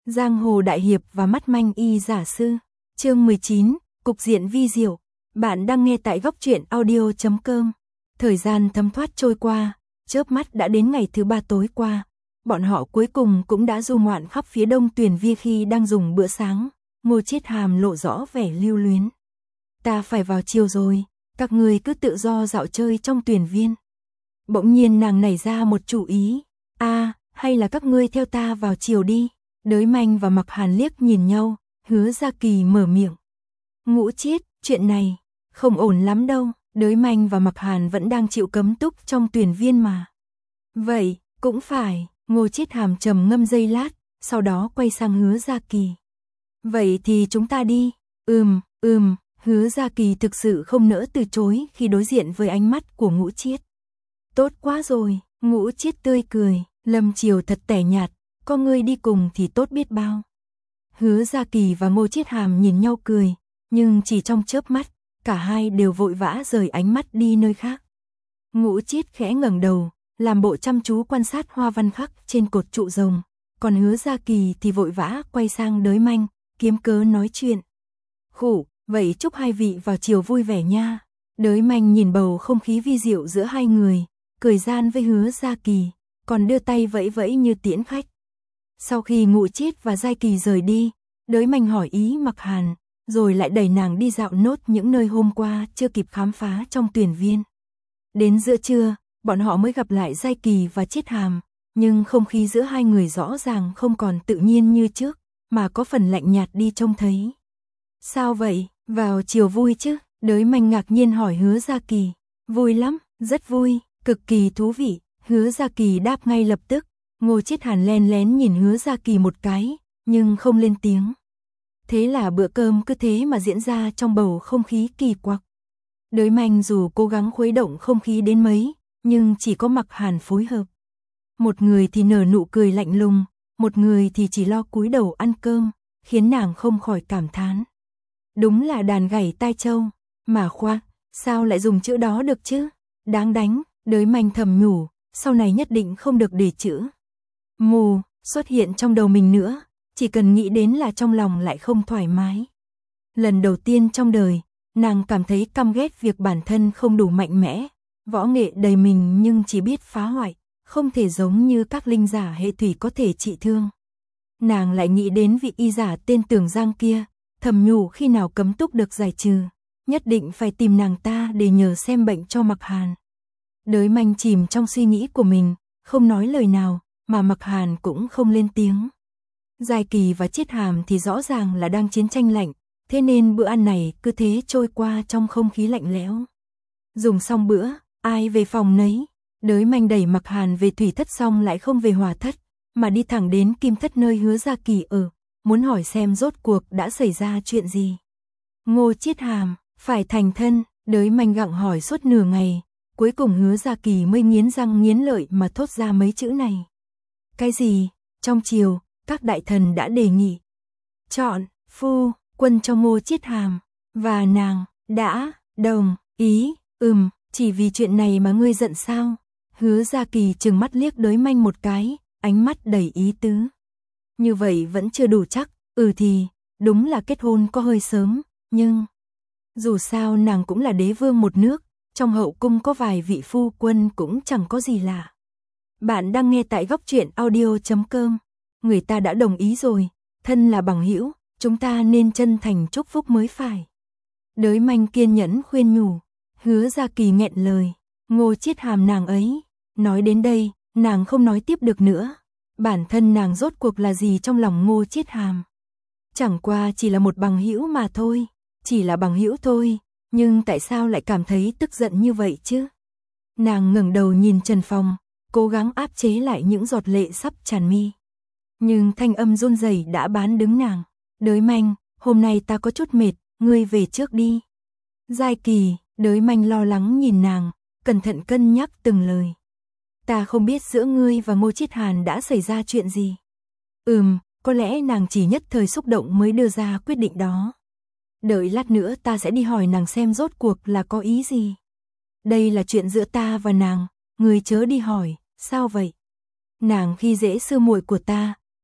Giang hồ đại hiệp và mắt manh y giả sư. Chương 19, cục diện vi diệu. Bạn đang nghe tại góc truyện audio.com. Thời gian thấm thoát trôi qua, chớp mắt đã đến ngày thứ 3 tối qua. Bọn họ cuối cùng cũng đã du ngoạn khắp phía đông Tuyền Vi. Khi đang dùng bữa sáng, Ngô Chiết Hàm lộ rõ vẻ lưu luyến. Ta phải vào chiều rồi, các người cứ tự do dạo chơi trong Tuyền Viên. Bỗng nhiên nàng nảy ra một chủ ý. Hay là các ngươi theo ta vào chiều đi. Đới Manh và Mặc Hàn liếc nhìn nhau, Hứa Gia Kỳ mở miệng. Ngũ Chiết, chuyện này không ổn lắm đâu. Đới Manh và Mặc Hàn vẫn đang chịu cấm túc trong Tuyền Viên mà. Vậy, cũng phải. Ngô Chiết Hàm trầm ngâm giây lát, sau đó quay sang Hứa Gia Kỳ. Vậy thì chúng ta đi. Hứa Gia Kỳ thực sự không nỡ từ chối khi đối diện với ánh mắt của Ngũ Chiết. Tốt quá rồi. Ngũ Chiết tươi cười. Lâm Triều thật tẻ nhạt, có ngươi đi cùng thì tốt biết bao. Hứa Gia Kỳ và Ngô Chiết Hàm nhìn nhau cười, nhưng chỉ trong chớp mắt, cả hai đều vội vã rời ánh mắt đi nơi khác. Ngũ Chiết khẽ ngẩng đầu, làm bộ chăm chú quan sát hoa văn khắc trên cột trụ rồng, còn Hứa Gia Kỳ thì vội vã quay sang Đới Manh, kiếm cớ nói chuyện. Vậy chúc hai vị vào chiều vui vẻ nha. Đới Manh nhìn bầu không khí vi diệu giữa hai người, cười gian với Hứa Gia Kỳ, còn đưa tay vẫy vẫy như tiễn khách. Sau khi Ngũ Chiết và Giai Kỳ rời đi, Đới Manh hỏi ý Mặc Hàn, rồi lại đẩy nàng đi dạo nốt những nơi hôm qua chưa kịp khám phá trong Tuyền Viên. Đến giữa trưa, bọn họ mới gặp lại Giai Kỳ và Chiết Hàm, nhưng không khí giữa hai người rõ ràng không còn tự nhiên như trước, mà có phần lạnh nhạt đi trông thấy. Sao vậy, vào chiều vui chứ? Đới Manh ngạc nhiên hỏi Hứa Gia Kỳ. Vui lắm, rất vui, cực kỳ thú vị. Hứa Gia Kỳ đáp ngay lập tức. Ngô Chiết Hàn len lén nhìn Hứa Gia Kỳ một cái, nhưng không lên tiếng. Thế là bữa cơm cứ thế mà diễn ra trong bầu không khí kỳ quặc. Đới Manh dù cố gắng khuấy động không khí đến mấy, nhưng chỉ có Mặc Hàn phối hợp. Một người thì nở nụ cười lạnh lùng, một người thì chỉ lo cúi đầu ăn cơm, khiến nàng không khỏi cảm thán. Đúng là đàn gảy tai trâu, mà khoan, sao lại dùng chữ đó được chứ? Đáng đánh. Đới Manh thầm nhủ, sau này nhất định không được để chữ mù xuất hiện trong đầu mình nữa, chỉ cần nghĩ đến là trong lòng lại không thoải mái. Lần đầu tiên trong đời, nàng cảm thấy căm ghét việc bản thân không đủ mạnh mẽ, võ nghệ đầy mình nhưng chỉ biết phá hoại, không thể giống như các linh giả hệ thủy có thể trị thương. Nàng lại nghĩ đến vị y giả tên Tưởng Giang kia, thầm nhủ khi nào cấm túc được giải trừ, nhất định phải tìm nàng ta để nhờ xem bệnh cho Mặc Hàn. Đới Manh chìm trong suy nghĩ của mình, không nói lời nào, mà Mặc Hàn cũng không lên tiếng. Giai Kỳ và Chiết Hàm thì rõ ràng là đang chiến tranh lạnh, thế nên bữa ăn này cứ thế trôi qua trong không khí lạnh lẽo. Dùng xong bữa, ai về phòng nấy. Đới Manh đẩy Mặc Hàn về thủy thất xong lại không về hỏa thất, mà đi thẳng đến kim thất nơi Hứa Gia Kỳ ở, muốn hỏi xem rốt cuộc đã xảy ra chuyện gì. Ngô Chiết Hàm, phải thành thân? Đới Manh gặng hỏi suốt nửa ngày. Cuối cùng Hứa Gia Kỳ mới nghiến răng nghiến lợi mà thốt ra mấy chữ này. Cái gì? Trong chiều, các đại thần đã đề nghị chọn phu quân cho Ngô Chiết Hàm, và nàng đã đồng ý. Chỉ vì chuyện này mà ngươi giận sao? Hứa Gia Kỳ trừng mắt liếc Đới Manh một cái, ánh mắt đầy ý tứ. Như vậy vẫn chưa đủ chắc. Thì đúng là kết hôn có hơi sớm, nhưng dù sao nàng cũng là đế vương một nước, trong hậu cung có vài vị phu quân cũng chẳng có gì lạ. Bạn đang nghe tại góc truyện audio.com. Người ta đã đồng ý rồi, thân là bằng hữu, chúng ta nên chân thành chúc phúc mới phải. Đới Manh kiên nhẫn khuyên nhủ. Hứa Gia Kỳ nghẹn lời. Ngô Chiết Hàm nàng ấy. Nói đến đây, nàng không nói tiếp được nữa. Bản thân nàng rốt cuộc là gì trong lòng Ngô Chiết Hàm? Chẳng qua chỉ là một bằng hữu mà thôi. Chỉ là bằng hữu thôi. Nhưng tại sao lại cảm thấy tức giận như vậy chứ? Nàng ngẩng đầu nhìn Trần Phong, cố gắng áp chế lại những giọt lệ sắp tràn mi. Nhưng thanh âm run rẩy đã bán đứng nàng. Đới Manh, hôm nay ta có chút mệt, ngươi về trước đi. Giai Kỳ, Đới Manh lo lắng nhìn nàng, cẩn thận cân nhắc từng lời. Ta không biết giữa ngươi và Ngô Chiết Hàn đã xảy ra chuyện gì. Có lẽ nàng chỉ nhất thời xúc động mới đưa ra quyết định đó. Đợi lát nữa ta sẽ đi hỏi nàng xem rốt cuộc là có ý gì. Đây là chuyện giữa ta và nàng, ngươi chớ đi hỏi. Sao vậy? Nàng khi dễ sư muội của ta,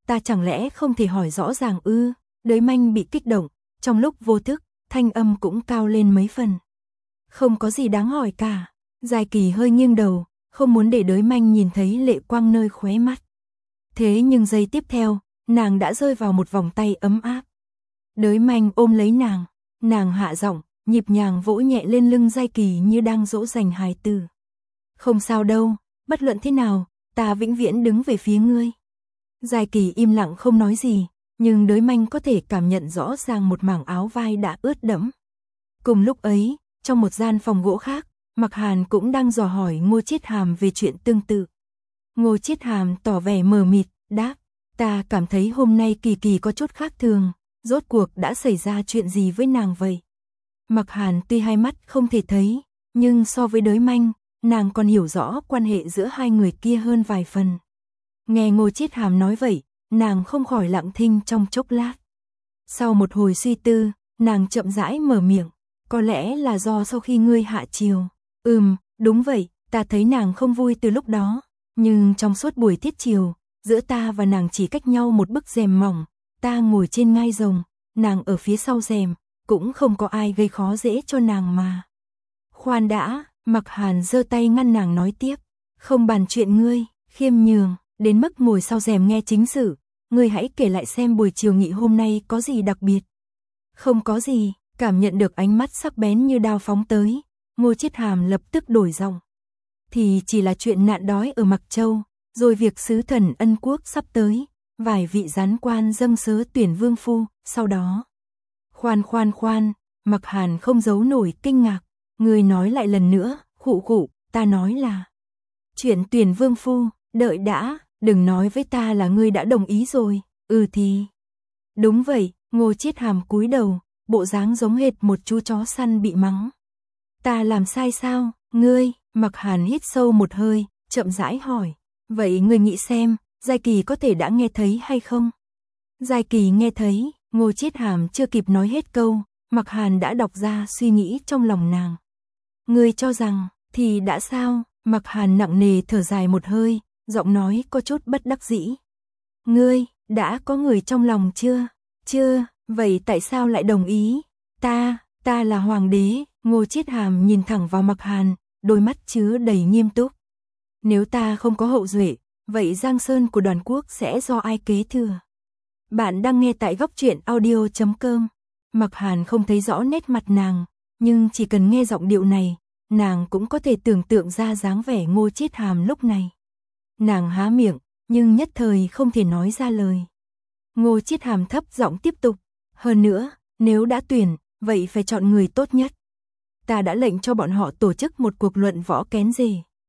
ta chẳng lẽ không thể hỏi rõ ràng ư? Đới Manh bị kích động, trong lúc vô thức, thanh âm cũng cao lên mấy phần. Không có gì đáng hỏi cả. Giai Kỳ hơi nghiêng đầu, không muốn để Đới Manh nhìn thấy lệ quang nơi khóe mắt. Thế nhưng giây tiếp theo, nàng đã rơi vào một vòng tay ấm áp. Đới Manh ôm lấy nàng hạ giọng, nhịp nhàng vỗ nhẹ lên lưng Giai Kỳ như đang dỗ dành hài tử. Không sao đâu, bất luận thế nào, ta vĩnh viễn đứng về phía ngươi. Giai Kỳ im lặng không nói gì, nhưng Đới Manh có thể cảm nhận rõ ràng một mảng áo vai đã ướt đẫm. Cùng lúc ấy, trong một gian phòng gỗ khác, Mặc Hàn cũng đang dò hỏi Ngô Chiết Hàm về chuyện tương tự. Ngô Chiết Hàm tỏ vẻ mờ mịt, đáp, ta cảm thấy hôm nay Kỳ Kỳ có chút khác thường, rốt cuộc đã xảy ra chuyện gì với nàng vậy? Mặc Hàn tuy hai mắt không thể thấy, nhưng so với Đới Manh, nàng còn hiểu rõ quan hệ giữa hai người kia hơn vài phần. Nghe Ngô Chiết Hàm nói vậy, nàng không khỏi lặng thinh trong chốc lát. Sau một hồi suy tư, nàng chậm rãi mở miệng, có lẽ là do sau khi ngươi hạ chiều. Đúng vậy, ta thấy nàng không vui từ lúc đó, nhưng trong suốt buổi thiết chiều, giữa ta và nàng chỉ cách nhau một bức rèm mỏng, ta ngồi trên ngai rồng, nàng ở phía sau rèm, cũng không có ai gây khó dễ cho nàng mà. Khoan đã, Mặc Hàn giơ tay ngăn nàng nói tiếp, không bàn chuyện ngươi, khiêm nhường, đến mức ngồi sau rèm nghe chính sự, ngươi hãy kể lại xem buổi chiều nghị hôm nay có gì đặc biệt. Không có gì, cảm nhận được ánh mắt sắc bén như đao phóng tới, Ngô Chiết Hàm lập tức đổi giọng. Thì chỉ là chuyện nạn đói ở Mặc Châu, rồi việc sứ thần Ân Quốc sắp tới, vài vị gián quan dâng sớ tuyển vương phu, sau đó. Khoan, Mặc Hàn không giấu nổi kinh ngạc, ngươi nói lại lần nữa, khụ, ta nói là. Chuyện tuyển vương phu, đợi đã, đừng nói với ta là ngươi đã đồng ý rồi, thì. Đúng vậy, Ngô Chiết Hàm cúi đầu, bộ dáng giống hệt một chú chó săn bị mắng. Ta làm sai sao, ngươi? Mặc Hàn hít sâu một hơi, chậm rãi hỏi. Vậy ngươi nghĩ xem, Giai Kỳ có thể đã nghe thấy hay không? Giai Kỳ nghe thấy, Ngô Chiết Hàm chưa kịp nói hết câu, Mặc Hàn đã đọc ra suy nghĩ trong lòng nàng. Ngươi cho rằng, thì đã sao? Mặc Hàn nặng nề thở dài một hơi, giọng nói có chút bất đắc dĩ. Ngươi, đã có người trong lòng chưa? Chưa, vậy tại sao lại đồng ý? Ta là hoàng đế. Ngô Chiết Hàm nhìn thẳng vào Mặc Hàn, đôi mắt chứa đầy nghiêm túc. Nếu ta không có hậu duệ, vậy Giang Sơn của Đoàn Quốc sẽ do ai kế thừa? Bạn đang nghe tại góc truyện audio.com. Mặc Hàn không thấy rõ nét mặt nàng, nhưng chỉ cần nghe giọng điệu này, nàng cũng có thể tưởng tượng ra dáng vẻ Ngô Chiết Hàm lúc này. Nàng há miệng, nhưng nhất thời không thể nói ra lời. Ngô Chiết Hàm thấp giọng tiếp tục, hơn nữa, nếu đã tuyển, vậy phải chọn người tốt nhất. Ta đã lệnh cho bọn họ tổ chức một cuộc luận võ kén rể.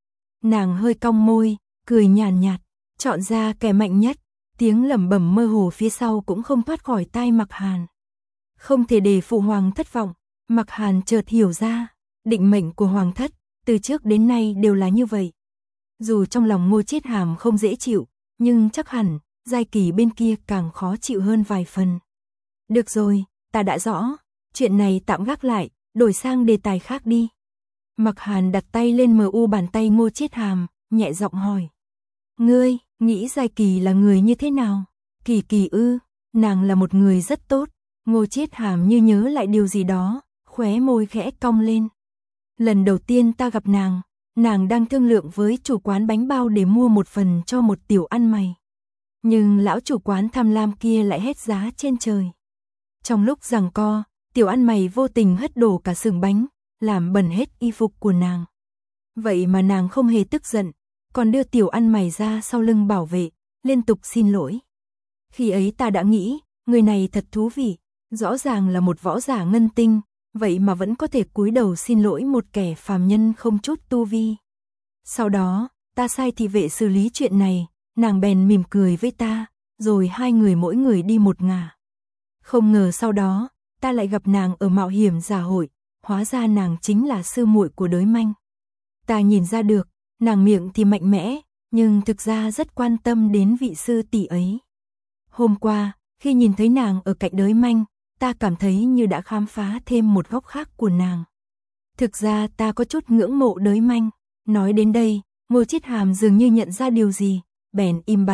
Nàng hơi cong môi, cười nhàn nhạt, chọn ra kẻ mạnh nhất, tiếng lẩm bẩm mơ hồ phía sau cũng không thoát khỏi tai Mặc Hàn. Không thể để phụ hoàng thất vọng, Mặc Hàn chợt hiểu ra, định mệnh của hoàng thất, từ trước đến nay đều là như vậy. Dù trong lòng Ngô Chiết Hàm không dễ chịu, nhưng chắc hẳn, Giai Kỳ bên kia càng khó chịu hơn vài phần. Được rồi, ta đã rõ, chuyện này tạm gác lại, đổi sang đề tài khác đi. Mặc Hàn đặt tay lên mu bàn tay Ngô Chiết Hàm, nhẹ giọng hỏi. Ngươi, nghĩ Giai Kỳ là người như thế nào? Kỳ ư, nàng là một người rất tốt. Ngô Chiết Hàm như nhớ lại điều gì đó, khóe môi khẽ cong lên. Lần đầu tiên ta gặp nàng đang thương lượng với chủ quán bánh bao để mua một phần cho một tiểu ăn mày. Nhưng lão chủ quán tham lam kia lại hét giá trên trời. Trong lúc giằng co, tiểu ăn mày vô tình hất đổ cả sừng bánh, làm bẩn hết y phục của nàng. Vậy mà nàng không hề tức giận, còn đưa tiểu ăn mày ra sau lưng bảo vệ, liên tục xin lỗi. Khi ấy ta đã nghĩ, người này thật thú vị, rõ ràng là một võ giả ngân tinh, vậy mà vẫn có thể cúi đầu xin lỗi một kẻ phàm nhân không chút tu vi. Sau đó, ta sai thị vệ xử lý chuyện này, nàng bèn mỉm cười với ta, rồi hai người mỗi người đi một ngả. Không ngờ sau đó, ta lại gặp nàng ở mạo hiểm giả hội, hóa ra nàng chính là sư muội của Đới Manh. Ta nhìn ra được, nàng miệng thì mạnh mẽ, nhưng thực ra rất quan tâm đến vị sư tỷ ấy. Hôm qua, khi nhìn thấy nàng ở cạnh Đới Manh, ta cảm thấy như đã khám phá thêm một góc khác của nàng. Thực ra ta có chút ngưỡng mộ Đới Manh. Nói đến đây, Ngô Chiết Hàm dường như nhận ra điều gì, bèn im bặt,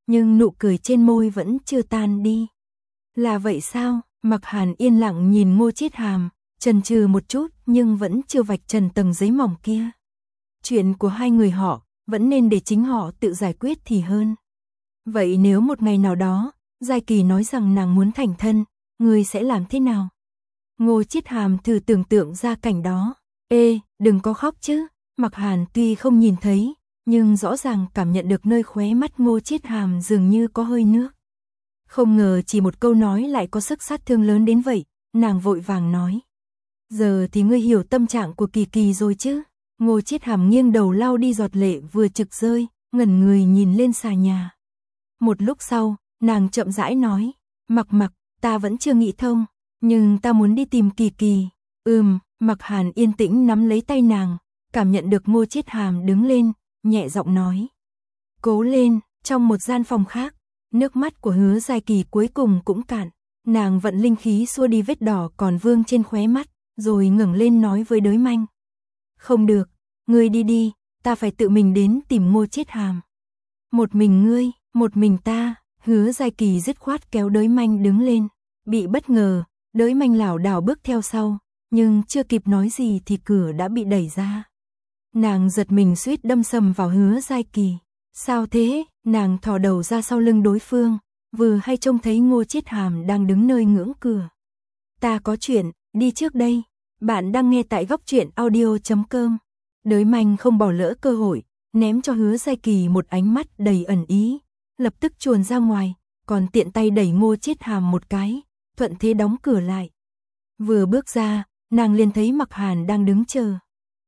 nhưng nụ cười trên môi vẫn chưa tan đi. Là vậy sao? Mặc Hàn yên lặng nhìn Ngô Chiết Hàm, chần chừ một chút nhưng vẫn chưa vạch trần tầng giấy mỏng kia. Chuyện của hai người họ, vẫn nên để chính họ tự giải quyết thì hơn. Vậy nếu một ngày nào đó, Giai Kỳ nói rằng nàng muốn thành thân, ngươi sẽ làm thế nào? Ngô Chiết Hàm thử tưởng tượng ra cảnh đó. Ê, đừng có khóc chứ. Mặc Hàn tuy không nhìn thấy, nhưng rõ ràng cảm nhận được nơi khóe mắt Ngô Chiết Hàm dường như có hơi nước. Không ngờ chỉ một câu nói lại có sức sát thương lớn đến vậy, nàng vội vàng nói. Giờ thì ngươi hiểu tâm trạng của Kỳ Kỳ rồi chứ? Ngô Chiết Hàm nghiêng đầu lau đi giọt lệ vừa trực rơi, ngẩn người nhìn lên xà nhà. Một lúc sau, nàng chậm rãi nói, Mặc, ta vẫn chưa nghĩ thông, nhưng ta muốn đi tìm Kỳ Kỳ. Mặc Hàn yên tĩnh nắm lấy tay nàng, cảm nhận được Ngô Chiết Hàm đứng lên, nhẹ giọng nói. Cố lên. Trong một gian phòng khác, nước mắt của Hứa Giai Kỳ cuối cùng cũng cạn, nàng vận linh khí xua đi vết đỏ còn vương trên khóe mắt, rồi ngẩng lên nói với Đới Manh. Không được, ngươi đi đi, ta phải tự mình đến tìm Ngô Chiết Hàm. Một mình ngươi, một mình ta. Hứa Giai Kỳ dứt khoát kéo Đới Manh đứng lên, bị bất ngờ, Đới Manh lảo đảo bước theo sau, nhưng chưa kịp nói gì thì cửa đã bị đẩy ra. Nàng giật mình suýt đâm sầm vào Hứa Giai Kỳ. Sao thế? Nàng thò đầu ra sau lưng đối phương, vừa hay trông thấy Ngô Chiết Hàm đang đứng nơi ngưỡng cửa. Ta có chuyện, đi trước đây. Bạn đang nghe tại góc truyện audio.com. Đới Manh không bỏ lỡ cơ hội, ném cho Hứa Giai Kỳ một ánh mắt đầy ẩn ý, lập tức chuồn ra ngoài, còn tiện tay đẩy Ngô Chiết Hàm một cái, thuận thế đóng cửa lại. Vừa bước ra, nàng liền thấy Mặc Hàn đang đứng chờ.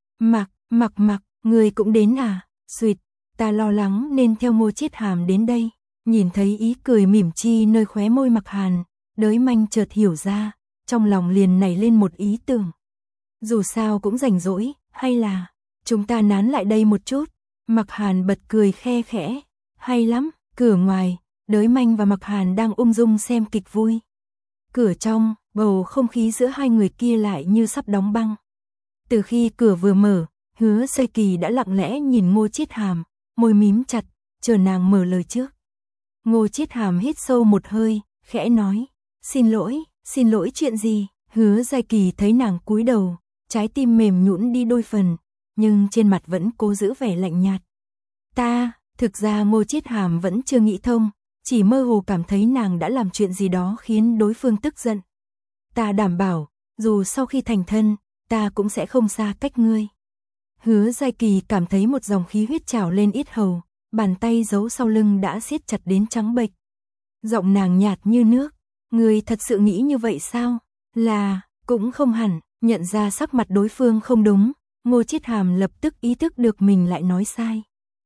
Mặc, người cũng đến à? Xuyệt, ta lo lắng nên theo Ngô Chiết Hàm đến đây. Nhìn thấy ý cười mỉm chi nơi khóe môi Mặc Hàn, Đới Manh chợt hiểu ra, trong lòng liền nảy lên một ý tưởng. Dù sao cũng rảnh rỗi, hay là chúng ta nán lại đây một chút. Mặc Hàn bật cười khe khẽ. Hay lắm. Cửa ngoài, Đới Manh và Mặc Hàn đang ung dung xem kịch vui. Cửa trong, bầu không khí giữa hai người kia lại như sắp đóng băng. Từ khi cửa vừa mở, Hứa Giai Kỳ đã lặng lẽ nhìn Ngô Chiết Hàm, môi mím chặt, chờ nàng mở lời trước. Ngô Chiết Hàm hít sâu một hơi, khẽ nói, xin lỗi chuyện gì? Hứa Giai Kỳ thấy nàng cúi đầu, trái tim mềm nhũn đi đôi phần, nhưng trên mặt vẫn cố giữ vẻ lạnh nhạt. Thực ra Ngô Chiết Hàm vẫn chưa nghĩ thông, chỉ mơ hồ cảm thấy nàng đã làm chuyện gì đó khiến đối phương tức giận. Ta đảm bảo, dù sau khi thành thân, ta cũng sẽ không xa cách ngươi. Hứa Giai Kỳ cảm thấy một dòng khí huyết trào lên yết hầu, bàn tay giấu sau lưng đã siết chặt đến trắng bệch. Giọng nàng nhạt như nước, ngươi thật sự nghĩ như vậy sao? Là, cũng không hẳn. Nhận ra sắc mặt đối phương không đúng, Ngô Chiết Hàm lập tức ý thức được mình lại nói sai.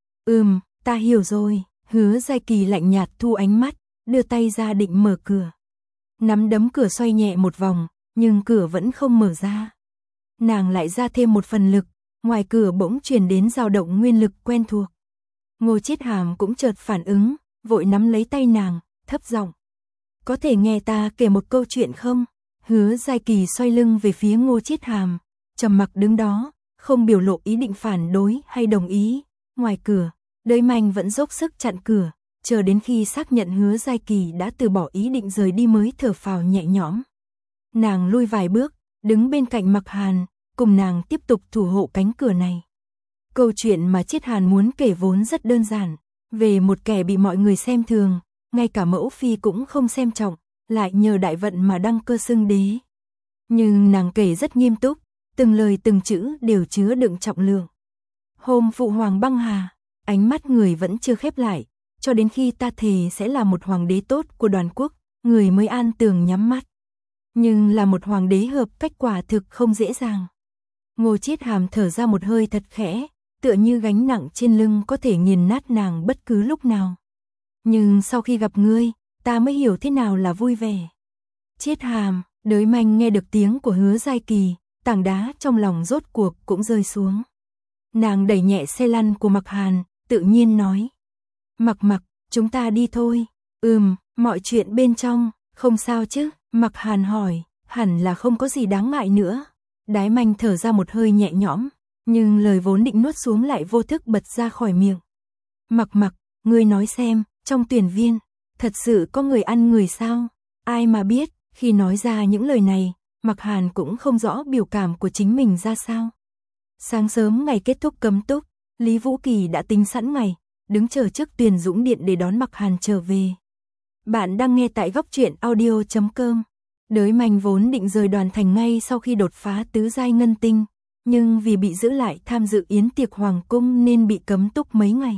Ta hiểu rồi. Hứa Giai Kỳ lạnh nhạt thu ánh mắt, đưa tay ra định mở cửa. Nắm đấm cửa xoay nhẹ một vòng, nhưng cửa vẫn không mở ra. Nàng lại ra thêm một phần lực, ngoài cửa bỗng truyền đến dao động nguyên lực quen thuộc. Ngô Chiết Hàm cũng chợt phản ứng, vội nắm lấy tay nàng, thấp giọng. Có thể nghe ta kể một câu chuyện không? Hứa Giai Kỳ xoay lưng về phía Ngô Chiết Hàm, trầm mặc đứng đó, không biểu lộ ý định phản đối hay đồng ý. Ngoài cửa, Đới Manh vẫn dốc sức chặn cửa, chờ đến khi xác nhận Hứa Giai Kỳ đã từ bỏ ý định rời đi mới thở phào nhẹ nhõm. Nàng lui vài bước, đứng bên cạnh Mặc Hàn, cùng nàng tiếp tục thủ hộ cánh cửa này. Câu chuyện mà Chiết Hàn muốn kể vốn rất đơn giản, về một kẻ bị mọi người xem thường, ngay cả mẫu phi cũng không xem trọng, lại nhờ đại vận mà đăng cơ xưng đế. Nhưng nàng kể rất nghiêm túc, từng lời từng chữ đều chứa đựng trọng lượng. Hôm phụ hoàng băng hà, ánh mắt người vẫn chưa khép lại, cho đến khi ta thề sẽ là một hoàng đế tốt của Đoàn quốc, người mới an tường nhắm mắt. Nhưng là một hoàng đế hợp cách quả thực không dễ dàng. Ngô Chiết Hàm thở ra một hơi thật khẽ, tựa như gánh nặng trên lưng có thể nghiền nát nàng bất cứ lúc nào. Nhưng sau khi gặp ngươi, ta mới hiểu thế nào là vui vẻ. Chiết Hàm, Đới Manh nghe được tiếng của Hứa Giai Kỳ, tảng đá trong lòng rốt cuộc cũng rơi xuống. Nàng đẩy nhẹ xe lăn của Mặc Hàn, tự nhiên nói. Mặc, chúng ta đi thôi. Mọi chuyện bên trong, không sao chứ? Mặc Hàn hỏi, hẳn là không có gì đáng ngại nữa. Đái Manh thở ra một hơi nhẹ nhõm, nhưng lời vốn định nuốt xuống lại vô thức bật ra khỏi miệng. Mặc, ngươi nói xem, trong tuyển viên, thật sự có người ăn người sao? Ai mà biết, khi nói ra những lời này, Mạc Hàn cũng không rõ biểu cảm của chính mình ra sao. Sáng sớm ngày kết thúc cấm túc, Lý Vũ Kỳ đã tính sẵn ngày, đứng chờ trước Tuyền Dũng Điện để đón Mạc Hàn trở về. Bạn đang nghe tại góc truyện audio.com. Đới Manh vốn định rời Đoàn Thành ngay sau khi đột phá tứ giai ngân tinh, nhưng vì bị giữ lại tham dự yến tiệc hoàng cung nên bị cấm túc mấy ngày.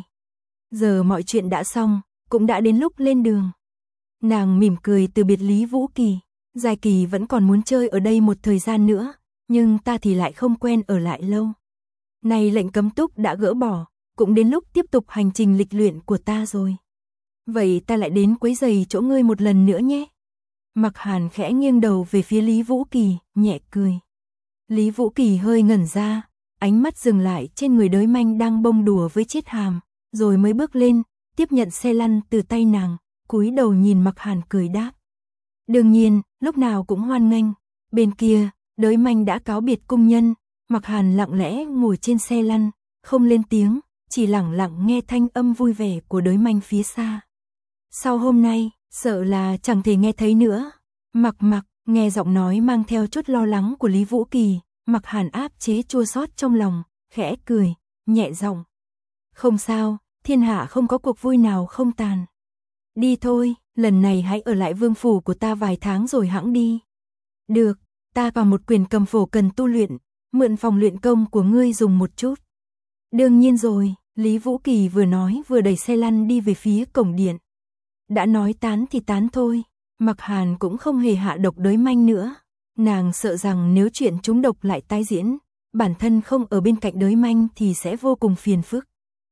Giờ mọi chuyện đã xong, cũng đã đến lúc lên đường. Nàng mỉm cười từ biệt Lý Vũ Kỳ, Giai Kỳ vẫn còn muốn chơi ở đây một thời gian nữa, nhưng ta thì lại không quen ở lại lâu. Này lệnh cấm túc đã gỡ bỏ, cũng đến lúc tiếp tục hành trình lịch luyện của ta rồi. Vậy ta lại đến quấy rầy chỗ ngươi một lần nữa nhé. Mạc Hàn khẽ nghiêng đầu về phía Lý Vũ Kỳ, nhẹ cười. Lý Vũ Kỳ hơi ngẩn ra, ánh mắt dừng lại trên người Đới Manh đang bông đùa với Chiết Hàm, rồi mới bước lên, tiếp nhận xe lăn từ tay nàng, cúi đầu nhìn Mạc Hàn cười đáp. Đương nhiên, lúc nào cũng hoan nghênh. Bên kia, Đới Manh đã cáo biệt cung nhân, Mạc Hàn lặng lẽ ngồi trên xe lăn, không lên tiếng, chỉ lặng lặng nghe thanh âm vui vẻ của Đới Manh phía xa. Sau hôm nay, sợ là chẳng thể nghe thấy nữa. Mặc nghe giọng nói mang theo chút lo lắng của Lý Vũ Kỳ, Mạc Hàn áp chế chua xót trong lòng, khẽ cười, nhẹ giọng. Không sao, thiên hạ không có cuộc vui nào không tàn. Đi thôi, lần này hãy ở lại vương phủ của ta vài tháng rồi hẵng đi. Được, ta vào một quyền cầm phổ cần tu luyện, mượn phòng luyện công của ngươi dùng một chút. Đương nhiên rồi, Lý Vũ Kỳ vừa nói vừa đẩy xe lăn đi về phía cổng điện. Đã nói tán thì tán thôi, Mạc Hàn cũng không hề hạ độc Đới Manh nữa. Nàng sợ rằng nếu chuyện trúng độc lại tái diễn, bản thân không ở bên cạnh Đới Manh thì sẽ vô cùng phiền phức.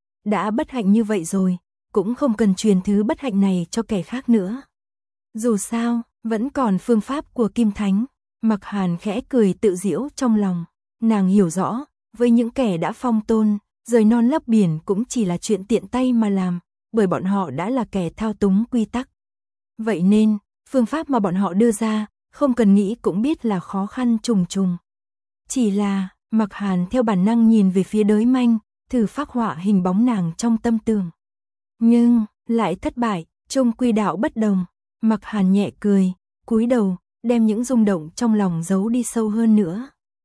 Đã bất hạnh như vậy rồi, cũng không cần truyền thứ bất hạnh này cho kẻ khác nữa. Dù sao, vẫn còn phương pháp của Kim Thánh. Mạc Hàn khẽ cười tự giễu trong lòng. Nàng hiểu rõ, với những kẻ đã phong tôn, rời non lấp biển cũng chỉ là chuyện tiện tay mà làm, bởi bọn họ đã là kẻ thao túng quy tắc. Vậy nên, phương pháp mà bọn họ đưa ra, không cần nghĩ cũng biết là khó khăn trùng trùng. Chỉ là, Mạc Hàn theo bản năng nhìn về phía Đới Manh, thử phác họa hình bóng nàng trong tâm tưởng. Nhưng, lại thất bại, chung quy đạo bất đồng. Mạc Hàn nhẹ cười, cúi đầu, đem những rung động trong lòng giấu đi sâu hơn nữa.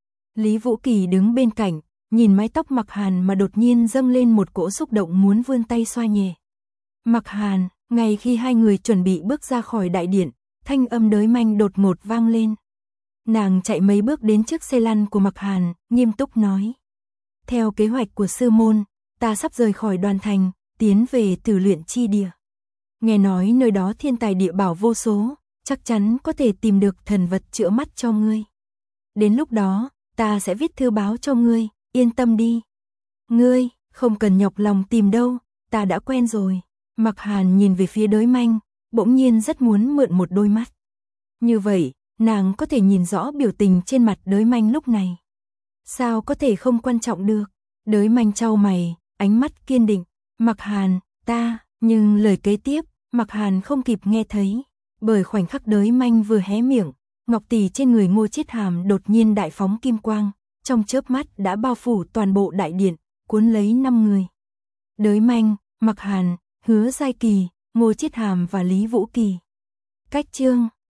Lý Vũ Kỳ đứng bên cạnh, nhìn mái tóc Mạc Hàn mà đột nhiên dâng lên một cỗ xúc động muốn vươn tay xoa nhẹ. Mạc Hàn, ngay khi hai người chuẩn bị bước ra khỏi đại điện, thanh âm Đới Manh đột ngột vang lên. Nàng chạy mấy bước đến trước xe lăn của Mạc Hàn, nghiêm túc nói. Theo kế hoạch của sư môn, ta sắp rời khỏi Đoàn Thành, tiến về Tử Luyện chi địa. Nghe nói nơi đó thiên tài địa bảo vô số, chắc chắn có thể tìm được thần vật chữa mắt cho ngươi. Đến lúc đó, ta sẽ viết thư báo cho ngươi, yên tâm đi. Ngươi, không cần nhọc lòng tìm đâu, ta đã quen rồi. Mạc Hàn nhìn về phía Đới Manh, bỗng nhiên rất muốn mượn một đôi mắt. Như vậy, nàng có thể nhìn rõ biểu tình trên mặt Đới Manh lúc này. Sao có thể không quan trọng được? Đới Manh chau mày, ánh mắt kiên định. Mạc Hàn, ta, nhưng lời kế tiếp, Mạc Hàn không kịp nghe thấy. Bởi khoảnh khắc Đới Manh vừa hé miệng, ngọc tỷ trên người Ngô Chiết Hàm đột nhiên đại phóng kim quang, trong chớp mắt đã bao phủ toàn bộ đại điện, cuốn lấy 5 người. Đới Manh, Mạc Hàn, Hứa Giai Kỳ, Ngô Chiết Hàm và Lý Vũ Kỳ. Cách chương